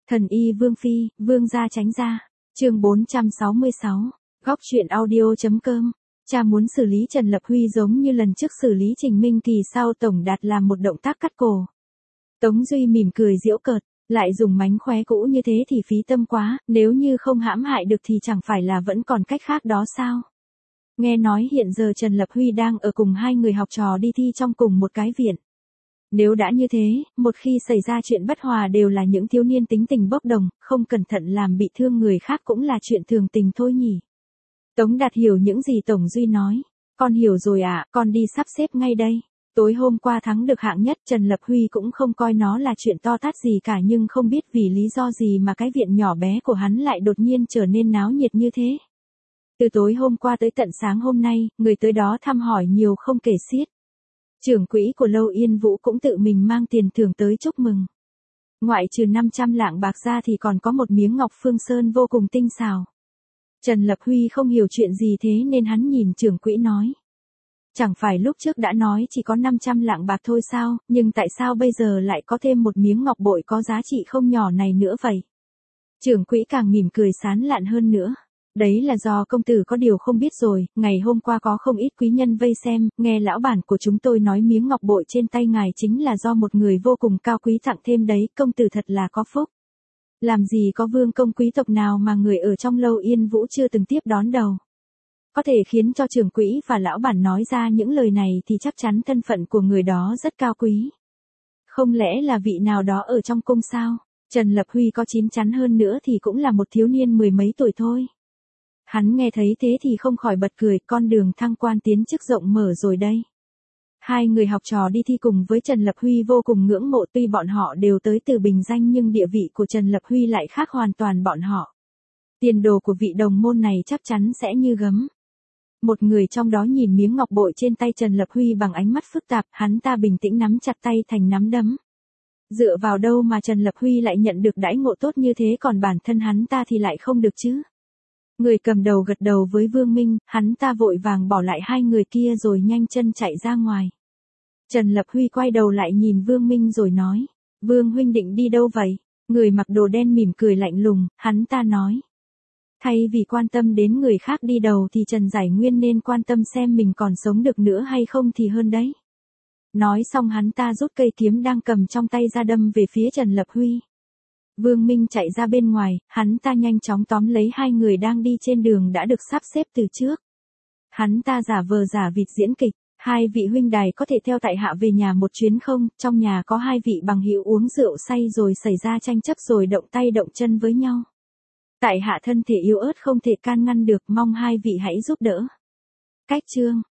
Thần y Vương Phi, Vương gia tránh ra. Chương 466. Góc truyện audio.com. Cha muốn xử lý Trần Lập Huy giống như lần trước xử lý Trình Minh Kỳ sao Tổng Đạt làm một động tác cắt cổ. Tống Duy mỉm cười giễu cợt, lại dùng mánh khóe cũ như thế thì phí tâm quá, nếu như không hãm hại được thì chẳng phải là vẫn còn cách khác đó sao? Nghe nói hiện giờ Trần Lập Huy đang ở cùng hai người học trò đi thi trong cùng một cái viện. Nếu đã như thế, một khi xảy ra chuyện bất hòa đều là những thiếu niên tính tình bốc đồng, không cẩn thận làm bị thương người khác cũng là chuyện thường tình thôi nhỉ. Tống Đạt hiểu những gì Tổng Duy nói. Con hiểu rồi ạ, con đi sắp xếp ngay đây. Tối hôm qua thắng được hạng nhất Trần Lập Huy cũng không coi nó là chuyện to tát gì cả, nhưng không biết vì lý do gì mà cái viện nhỏ bé của hắn lại đột nhiên trở nên náo nhiệt như thế. Từ tối hôm qua tới tận sáng hôm nay, người tới đó thăm hỏi nhiều không kể xiết. Trưởng quỹ của Lâu Yên Vũ cũng tự mình mang tiền thưởng tới chúc mừng. Ngoại trừ 500 lạng bạc ra thì còn có một miếng ngọc phương sơn vô cùng tinh xảo. Trần Lập Huy không hiểu chuyện gì thế nên hắn nhìn trưởng quỹ nói. Chẳng phải lúc trước đã nói chỉ có 500 lạng bạc thôi sao, nhưng tại sao bây giờ lại có thêm một miếng ngọc bội có giá trị không nhỏ này nữa vậy? Trưởng quỹ càng mỉm cười sán lạn hơn nữa. Đấy là do công tử có điều không biết rồi, ngày hôm qua có không ít quý nhân vây xem, nghe lão bản của chúng tôi nói miếng ngọc bội trên tay ngài chính là do một người vô cùng cao quý tặng thêm đấy, công tử thật là có phúc. Làm gì có vương công quý tộc nào mà người ở trong Lâu Yên Vũ chưa từng tiếp đón đầu. Có thể khiến cho trưởng quỹ và lão bản nói ra những lời này thì chắc chắn thân phận của người đó rất cao quý. Không lẽ là vị nào đó ở trong cung sao? Trần Lập Huy có chín chắn hơn nữa thì cũng là một thiếu niên mười mấy tuổi thôi. Hắn nghe thấy thế thì không khỏi bật cười, con đường thăng quan tiến chức rộng mở rồi đây. Hai người học trò đi thi cùng với Trần Lập Huy vô cùng ngưỡng mộ, tuy bọn họ đều tới từ Bình Danh nhưng địa vị của Trần Lập Huy lại khác hoàn toàn bọn họ. Tiền đồ của vị đồng môn này chắc chắn sẽ như gấm. Một người trong đó nhìn miếng ngọc bội trên tay Trần Lập Huy bằng ánh mắt phức tạp, hắn ta bình tĩnh nắm chặt tay thành nắm đấm. Dựa vào đâu mà Trần Lập Huy lại nhận được đãi ngộ tốt như thế còn bản thân hắn ta thì lại không được chứ? Người cầm đầu gật đầu với Vương Minh, hắn ta vội vàng bỏ lại hai người kia rồi nhanh chân chạy ra ngoài. Trần Lập Huy quay đầu lại nhìn Vương Minh rồi nói, Vương huynh định đi đâu vậy? Người mặc đồ đen mỉm cười lạnh lùng, hắn ta nói. Thay vì quan tâm đến người khác đi đầu thì Trần Giải Nguyên nên quan tâm xem mình còn sống được nữa hay không thì hơn đấy. Nói xong hắn ta rút cây kiếm đang cầm trong tay ra đâm về phía Trần Lập Huy. Vương Minh chạy ra bên ngoài, hắn ta nhanh chóng tóm lấy hai người đang đi trên đường đã được sắp xếp từ trước. Hắn ta giả vờ giả vịt diễn kịch, hai vị huynh đài có thể theo tại hạ về nhà một chuyến không? Trong nhà có hai vị bằng hữu uống rượu say rồi xảy ra tranh chấp rồi động tay động chân với nhau. Tại hạ thân thể yếu ớt không thể can ngăn được, mong hai vị hãy giúp đỡ. Cách chương